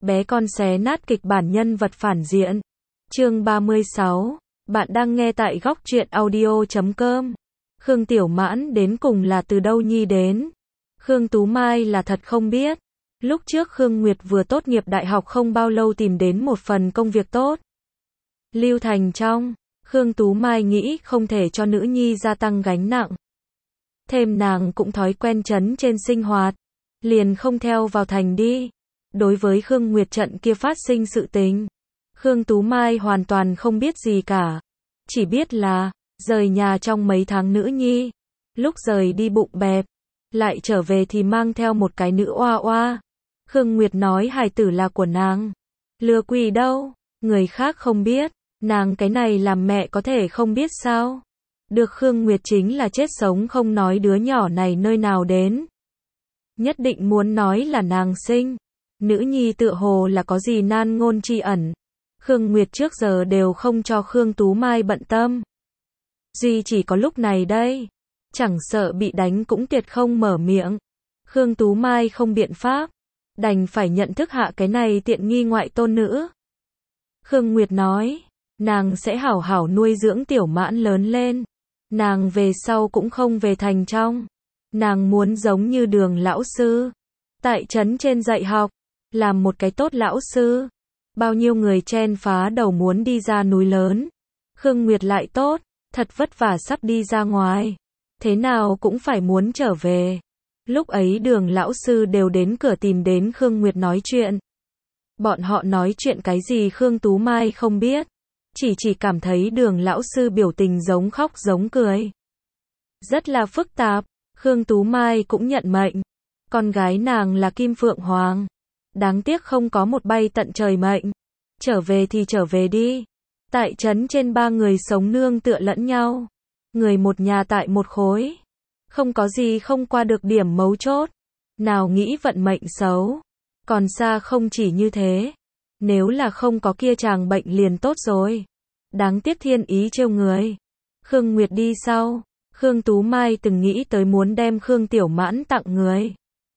Bé con xé nát kịch bản nhân vật phản diện. Chương 36. Bạn đang nghe tại góc truyện audio.com. Khương Tiểu Mãn đến cùng là từ đâu nhi đến? Khương Tú Mai là thật không biết. Lúc trước Khương Nguyệt vừa tốt nghiệp đại học không bao lâu tìm đến một phần công việc tốt. Lưu Thành trong, Khương Tú Mai nghĩ không thể cho nữ nhi gia tăng gánh nặng. Thêm nàng cũng thói quen trấn trên sinh hoạt, liền không theo vào thành đi. Đối với Khương Nguyệt trận kia phát sinh sự tình, Khương Tú Mai hoàn toàn không biết gì cả. Chỉ biết là, rời nhà trong mấy tháng nữ nhi, lúc rời đi bụng bẹp, lại trở về thì mang theo một cái nữ oa oa. Khương Nguyệt nói hài tử là của nàng. Lừa quỷ đâu, người khác không biết, nàng cái này làm mẹ có thể không biết sao. Được Khương Nguyệt chính là chết sống không nói đứa nhỏ này nơi nào đến. Nhất định muốn nói là nàng sinh. Nữ nhi tựa hồ là có gì nan ngôn tri ẩn. Khương Nguyệt trước giờ đều không cho Khương Tú Mai bận tâm. Duy chỉ có lúc này đây, chẳng sợ bị đánh cũng tuyệt không mở miệng. Khương Tú Mai không biện pháp, đành phải nhận thức hạ cái này tiện nghi ngoại tôn nữ. Khương Nguyệt nói, nàng sẽ hảo hảo nuôi dưỡng Tiểu Mãn lớn lên. Nàng về sau cũng không về thành trong. Nàng muốn giống như Đường lão sư, tại trấn trên dạy học, làm một cái tốt lão sư. Bao nhiêu người chen phá đầu muốn đi ra núi lớn. Khương Nguyệt lại tốt, thật vất vả sắp đi ra ngoài. Thế nào cũng phải muốn trở về. Lúc ấy Đường lão sư đều đến cửa tìm đến Khương Nguyệt nói chuyện. Bọn họ nói chuyện cái gì Khương Tú Mai không biết. Chỉ cảm thấy Đường lão sư biểu tình giống khóc giống cười. Rất là phức tạp. Khương Tú Mai cũng nhận mệnh. Con gái nàng là Kim Phượng Hoàng. Đáng tiếc không có một bay tận trời mệnh. Trở về thì trở về đi. Tại trấn trên ba người sống nương tựa lẫn nhau. Người một nhà tại một khối. Không có gì không qua được điểm mấu chốt. Nào nghĩ vận mệnh xấu. Còn xa không chỉ như thế. Nếu là không có kia chàng bệnh liền tốt rồi. Đáng tiếc thiên ý trêu người. Khương Nguyệt đi sau. Khương Tú Mai từng nghĩ tới muốn đem Khương Tiểu Mãn tặng người.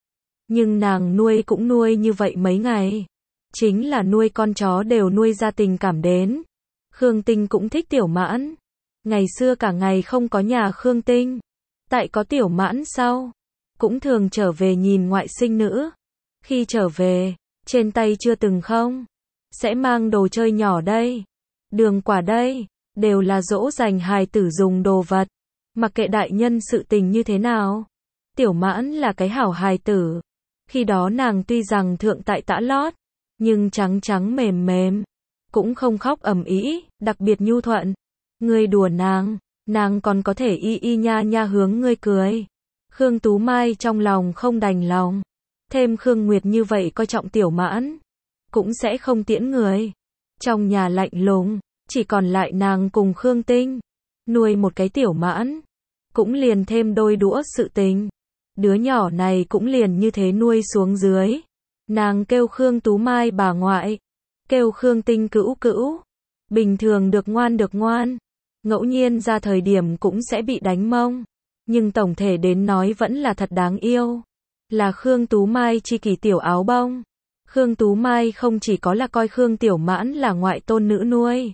Nhưng nàng nuôi cũng nuôi như vậy mấy ngày. Chính là nuôi con chó đều nuôi ra tình cảm đến. Khương Tinh cũng thích Tiểu Mãn. Ngày xưa cả ngày không có nhà Khương Tinh. Tại có Tiểu Mãn sau. Cũng thường trở về nhìn ngoại sinh nữ. Khi trở về, trên tay chưa từng không. Sẽ mang đồ chơi nhỏ đây. Đường quả đây. Đều là dỗ dành hài tử dùng đồ vật. Mặc kệ đại nhân sự tình như thế nào. Tiểu Mãn là cái hảo hài tử. Khi đó nàng tuy rằng thượng tại tã lót, nhưng trắng trắng mềm mềm, cũng không khóc ầm ĩ, đặc biệt nhu thuận. Ngươi đùa nàng còn có thể y y nha nha hướng ngươi cười. Khương Tú Mai trong lòng không đành lòng. Thêm Khương Nguyệt như vậy coi trọng Tiểu Mãn, cũng sẽ không tiễn người. Trong nhà lạnh lùng, chỉ còn lại nàng cùng Khương Tinh. Nuôi một cái Tiểu Mãn, cũng liền thêm đôi đũa sự tình. Đứa nhỏ này cũng liền như thế nuôi xuống dưới. Nàng kêu Khương Tú Mai bà ngoại, kêu Khương Tinh cữu cữu. Bình thường được ngoan, ngẫu nhiên ra thời điểm cũng sẽ bị đánh mông. Nhưng tổng thể đến nói vẫn là thật đáng yêu. Là Khương Tú Mai chi kỷ tiểu áo bông. Khương Tú Mai không chỉ có là coi Khương Tiểu Mãn là ngoại tôn nữ nuôi,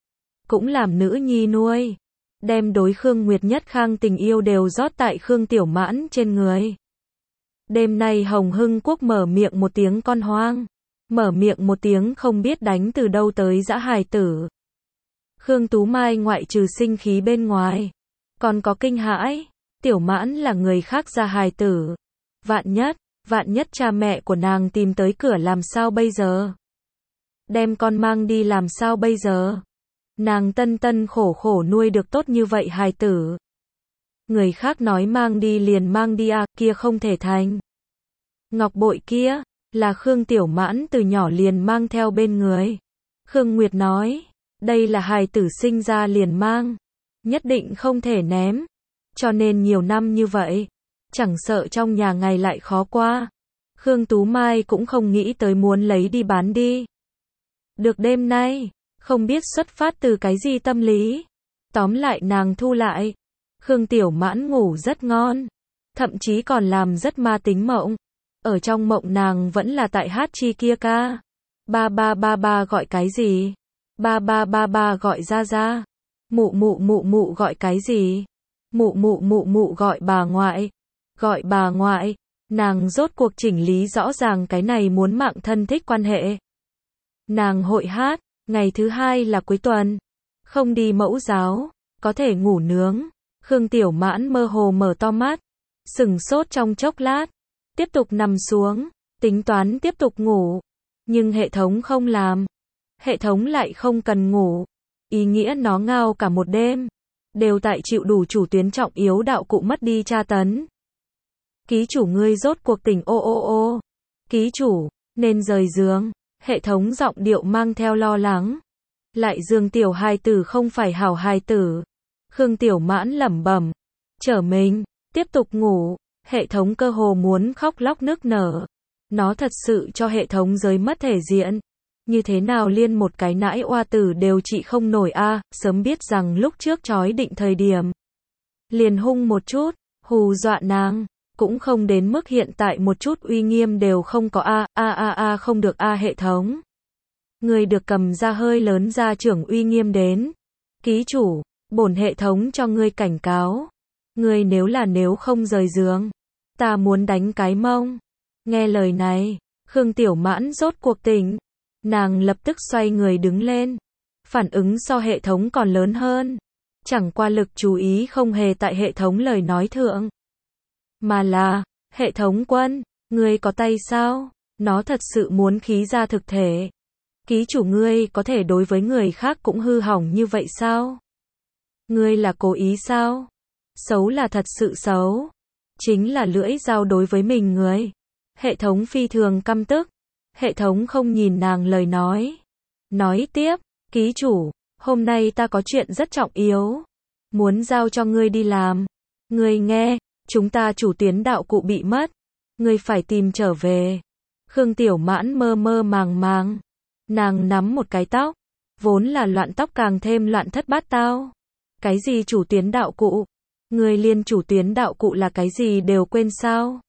cũng làm nữ nhi nuôi. Đem đối Khương Nguyệt nhất khang tình yêu đều rót tại Khương Tiểu Mãn trên người. Đêm nay Hồng Hưng Quốc mở miệng một tiếng con hoang. Mở miệng một tiếng không biết đánh từ đâu tới dã hài tử. Khương Tú Mai ngoại trừ sinh khí bên ngoài, còn có kinh hãi. Tiểu Mãn là người khác ra hài tử. Vạn nhất cha mẹ của nàng tìm tới cửa làm sao bây giờ? Đem con mang đi làm sao bây giờ? Nàng tân khổ khổ nuôi được tốt như vậy hài tử. Người khác nói mang đi liền mang đi à, kia không thể thành. Ngọc bội kia, là Khương Tiểu Mãn từ nhỏ liền mang theo bên người. Khương Nguyệt nói, đây là hài tử sinh ra liền mang. Nhất định không thể ném. Cho nên nhiều năm như vậy, chẳng sợ trong nhà ngày lại khó qua. Khương Tú Mai cũng không nghĩ tới muốn lấy đi bán đi. Được đêm nay, không biết xuất phát từ cái gì tâm lý. Tóm lại nàng thu lại. Khương Tiểu Mãn ngủ rất ngon. Thậm chí còn làm rất ma tính mộng. Ở trong mộng nàng vẫn là tại hát chi kia ca. Ba ba ba ba gọi cái gì? Ba ba ba ba gọi ra ra. Mụ mụ mụ mụ gọi cái gì? Mụ mụ mụ mụ gọi bà ngoại. Gọi bà ngoại. Nàng rốt cuộc chỉnh lý rõ ràng cái này muốn mạng thân thích quan hệ. Nàng hội hát, ngày thứ hai là cuối tuần. Không đi mẫu giáo, có thể ngủ nướng. Khương Tiểu Mãn mơ hồ mở to mắt, sửng sốt trong chốc lát, tiếp tục nằm xuống, tính toán tiếp tục ngủ. Nhưng hệ thống không làm. Hệ thống lại không cần ngủ. Ý nghĩa nó ngao cả một đêm. Đều tại chịu đủ chủ tuyến trọng yếu đạo cụ mất đi tra tấn. Ký chủ ngươi rốt cuộc tỉnh ô ô ô. Ký chủ, nên rời giường. Hệ thống giọng điệu mang theo lo lắng. Lại giường tiểu hài tử không phải hảo hài tử. Khương Tiểu Mãn lẩm bẩm. Trở mình, tiếp tục ngủ. Hệ thống cơ hồ muốn khóc lóc nức nở. Nó thật sự cho hệ thống giới mất thể diện. Như thế nào liên một cái nãi oa tử đều trị không nổi a, sớm biết rằng lúc trước chói định thời điểm. Liền hung một chút, hù dọa nàng, cũng không đến mức hiện tại một chút uy nghiêm đều không có a không được a hệ thống. Người được cầm ra hơi lớn ra trưởng uy nghiêm đến. Ký chủ, bổn hệ thống cho ngươi cảnh cáo. Ngươi nếu không rời giường, ta muốn đánh cái mông. Nghe lời này, Khương Tiểu Mãn rốt cuộc tỉnh. Nàng lập tức xoay người đứng lên. Phản ứng so hệ thống còn lớn hơn. Chẳng qua lực chú ý không hề tại hệ thống lời nói thượng. Mà là, hệ thống quân, ngươi có tay sao? Nó thật sự muốn khí ra thực thể. Ký chủ ngươi có thể đối với người khác cũng hư hỏng như vậy sao? Ngươi là cố ý sao? Xấu là thật sự xấu. Chính là lưỡi dao đối với mình người. Hệ thống phi thường căm tức. Hệ thống không nhìn nàng lời nói. Nói tiếp, ký chủ, hôm nay ta có chuyện rất trọng yếu. Muốn giao cho ngươi đi làm. Ngươi nghe, chúng ta chủ tuyến đạo cụ bị mất. Ngươi phải tìm trở về. Khương Tiểu Mãn mơ mơ màng màng. Nàng nắm một cái tóc. Vốn là loạn tóc càng thêm loạn thất bát tao. Cái gì chủ tuyến đạo cụ? Ngươi liên chủ tuyến đạo cụ là cái gì đều quên sao?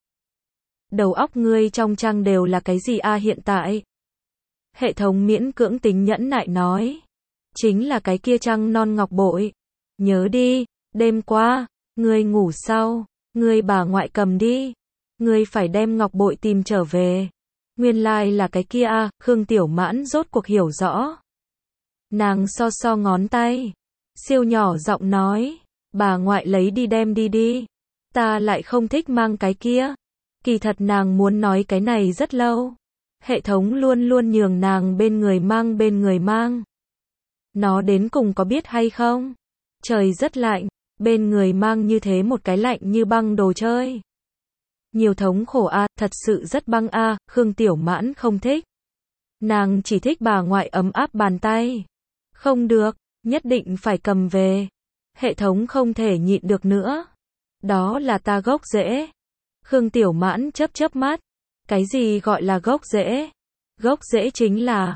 Đầu óc ngươi trong trang đều là cái gì a hiện tại? Hệ thống miễn cưỡng tính nhẫn nại nói. Chính là cái kia trăng non ngọc bội. Nhớ đi, đêm qua, ngươi ngủ sau, ngươi bà ngoại cầm đi. Ngươi phải đem ngọc bội tìm trở về. Nguyên lai là cái kia a, Khương Tiểu Mãn rốt cuộc hiểu rõ. Nàng so ngón tay. Siêu nhỏ giọng nói. Bà ngoại lấy đi đem đi đi. Ta lại không thích mang cái kia. Kỳ thật nàng muốn nói cái này rất lâu. Hệ thống luôn luôn nhường nàng bên người mang. Nó đến cùng có biết hay không? Trời rất lạnh, bên người mang như thế một cái lạnh như băng đồ chơi. Nhiều thống khổ a, thật sự rất băng a, Khương Tiểu Mãn không thích. Nàng chỉ thích bà ngoại ấm áp bàn tay. Không được, nhất định phải cầm về. Hệ thống không thể nhịn được nữa. Đó là ta gốc rễ. Khương Tiểu Mãn chớp mắt. Cái gì gọi là gốc rễ? Gốc rễ chính là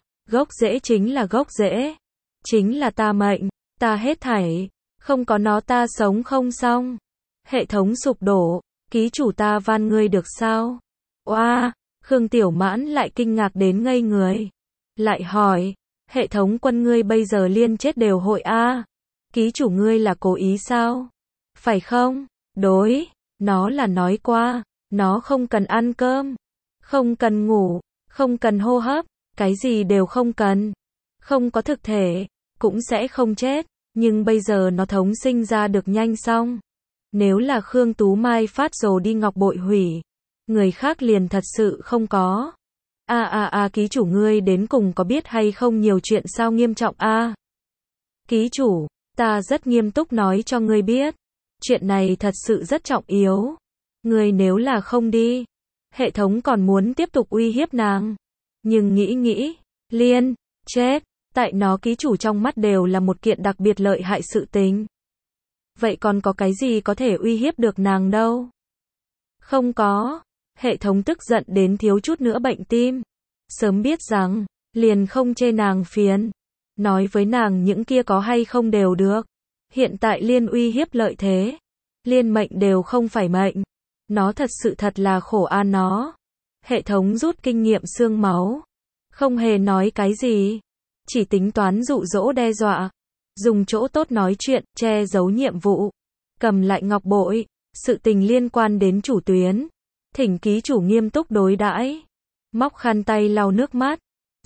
gốc rễ. Chính là ta mệnh, ta hết thảy. Không có nó ta sống không xong. Hệ thống sụp đổ. Ký chủ ta van ngươi được sao? Oa, Khương Tiểu Mãn lại kinh ngạc đến ngây người. Lại hỏi, hệ thống quân ngươi bây giờ liên chết đều hội a. Ký chủ ngươi là cố ý sao? Phải không? Đối, nó là nói qua, nó không cần ăn cơm, không cần ngủ, không cần hô hấp, cái gì đều không cần. Không có thực thể, cũng sẽ không chết, nhưng bây giờ nó thống sinh ra được nhanh xong. Nếu là Khương Tú Mai phát rồ đi ngọc bội hủy, người khác liền thật sự không có. Ký chủ ngươi đến cùng có biết hay không nhiều chuyện sao nghiêm trọng a? Ký chủ, ta rất nghiêm túc nói cho ngươi biết. Chuyện này thật sự rất trọng yếu. Ngươi nếu là không đi, hệ thống còn muốn tiếp tục uy hiếp nàng. Nhưng nghĩ, liên, chết, tại nó ký chủ trong mắt đều là một kiện đặc biệt lợi hại sự tình. Vậy còn có cái gì có thể uy hiếp được nàng đâu? Không có. Hệ thống tức giận đến thiếu chút nữa bệnh tim. Sớm biết rằng, liền không chê nàng phiền. Nói với nàng những kia có hay không đều được. Hiện tại liên uy hiếp lợi thế. Liên mệnh đều không phải mệnh. Nó thật sự thật là khổ an nó. Hệ thống rút kinh nghiệm xương máu. Không hề nói cái gì. Chỉ tính toán dụ dỗ đe dọa. Dùng chỗ tốt nói chuyện, che giấu nhiệm vụ. Cầm lại ngọc bội. Sự tình liên quan đến chủ tuyến. Thỉnh ký chủ nghiêm túc đối đãi. Móc khăn tay lau nước mắt.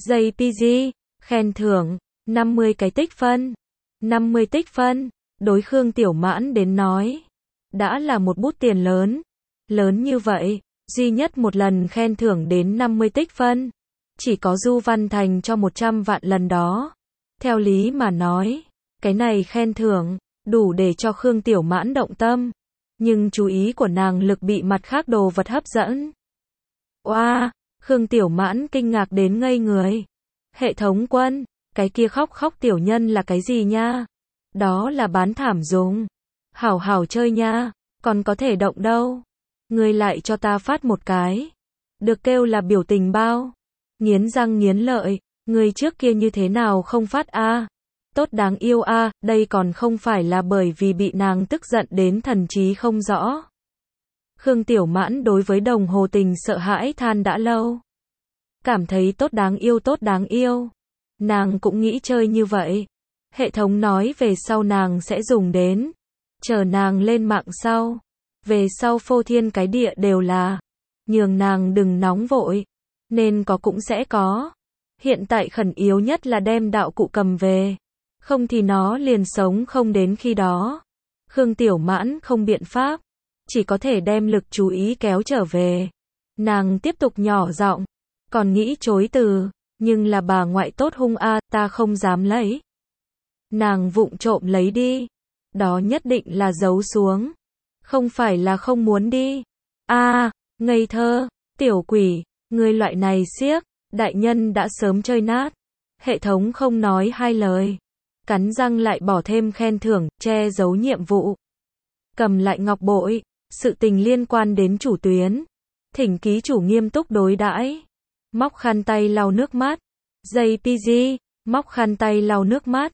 JPG. Khen thưởng. 50 cái tích phân. 50 tích phân. Đối Khương Tiểu Mãn đến nói. Đã là một bút tiền lớn. Lớn như vậy. Duy nhất một lần khen thưởng đến 50 tích phân. Chỉ có Du Văn Thành cho 100 vạn lần đó. Theo lý mà nói. Cái này khen thưởng. Đủ để cho Khương Tiểu Mãn động tâm. Nhưng chú ý của nàng lực bị mặt khác đồ vật hấp dẫn. Oa, Khương Tiểu Mãn kinh ngạc đến ngây người. Hệ thống quân, cái kia khóc khóc tiểu nhân là cái gì nha? Đó là bán thảm dùng. Hảo hảo chơi nha, còn có thể động đâu. Ngươi lại cho ta phát một cái. Được kêu là biểu tình bao. Nghiến răng nghiến lợi, ngươi trước kia như thế nào không phát a? Tốt đáng yêu a, đây còn không phải là bởi vì bị nàng tức giận đến thần trí không rõ. Khương Tiểu Mãn đối với đồng hồ tình sợ hãi than đã lâu. Cảm thấy tốt đáng yêu tốt đáng yêu. Nàng cũng nghĩ chơi như vậy. Hệ thống nói về sau nàng sẽ dùng đến. Chờ nàng lên mạng sau. Về sau phô thiên cái địa đều là. Nhường nàng đừng nóng vội. Nên có cũng sẽ có. Hiện tại khẩn yếu nhất là đem đạo cụ cầm về. Không thì nó liền sống không đến khi đó. Khương Tiểu Mãn không biện pháp. Chỉ có thể đem lực chú ý kéo trở về. Nàng tiếp tục nhỏ giọng. Còn nghĩ chối từ. Nhưng là bà ngoại tốt hung a, ta không dám lấy. Nàng vụng trộm lấy đi. Đó nhất định là giấu xuống. Không phải là không muốn đi. A, ngây thơ, tiểu quỷ, ngươi loại này xiếc, đại nhân đã sớm chơi nát. Hệ thống không nói hai lời. Cắn răng lại bỏ thêm khen thưởng, che giấu nhiệm vụ. Cầm lại ngọc bội, sự tình liên quan đến chủ tuyến. Thỉnh ký chủ nghiêm túc đối đãi. Móc khăn tay lau nước mắt. JPG, móc khăn tay lau nước mắt.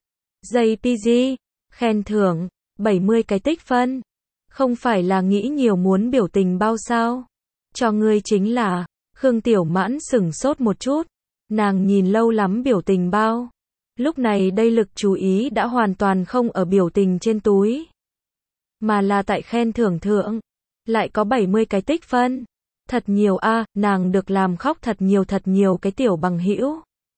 JPG, khen thưởng, 70 cái tích phân. Không phải là nghĩ nhiều muốn biểu tình bao sao? Cho ngươi chính là, Khương Tiểu Mãn sửng sốt một chút. Nàng nhìn lâu lắm biểu tình bao. Lúc này đây lực chú ý đã hoàn toàn không ở biểu tình trên túi. Mà là tại khen thưởng thượng. Lại có 70 cái tích phân. Thật nhiều a, nàng được làm khóc thật nhiều cái tiểu bằng hữu.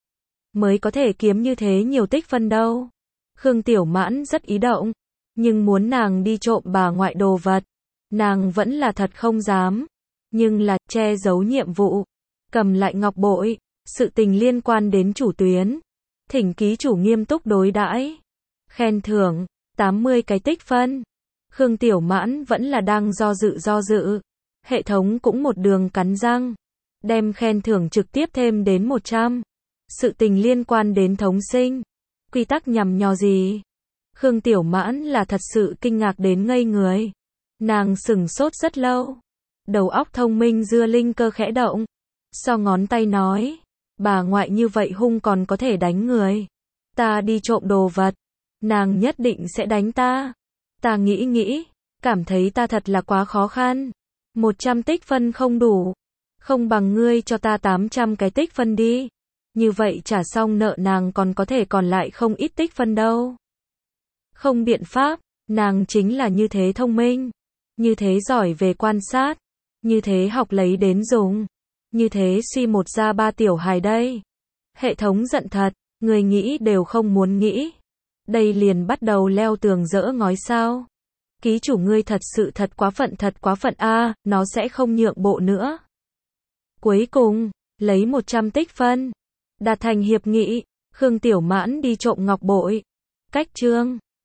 Mới có thể kiếm như thế nhiều tích phân đâu. Khương Tiểu Mãn rất ý động. Nhưng muốn nàng đi trộm bà ngoại đồ vật. Nàng vẫn là thật không dám. Nhưng là che giấu nhiệm vụ. Cầm lại ngọc bội. Sự tình liên quan đến chủ tuyến. Thỉnh ký chủ nghiêm túc đối đãi. Khen thưởng, 80 cái tích phân. Khương Tiểu Mãn vẫn là đang do dự. Hệ thống cũng một đường cắn răng. Đem khen thưởng trực tiếp thêm đến 100. Sự tình liên quan đến thống sinh. Quy tắc nhằm nhò gì? Khương Tiểu Mãn là thật sự kinh ngạc đến ngây người. Nàng sửng sốt rất lâu. Đầu óc thông minh dưa linh cơ khẽ động. So ngón tay nói. Bà ngoại như vậy hung còn có thể đánh người. Ta đi trộm đồ vật. Nàng nhất định sẽ đánh ta. Ta nghĩ. Cảm thấy ta thật là quá khó khăn. 100 tích phân không đủ. Không bằng ngươi cho ta 800 cái tích phân đi. Như vậy trả xong nợ nàng còn có thể còn lại không ít tích phân đâu. Không biện pháp. Nàng chính là như thế thông minh. Như thế giỏi về quan sát. Như thế học lấy đến dùng. Như thế suy một ra ba tiểu hài đây. Hệ thống giận thật, người nghĩ đều không muốn nghĩ. Đây liền bắt đầu leo tường dỡ ngói sao. Ký chủ ngươi thật sự thật quá phận a, nó sẽ không nhượng bộ nữa. Cuối cùng, lấy 100 tích phân. Đạt thành hiệp nghị, Khương Tiểu Mãn đi trộm ngọc bội. Cách chương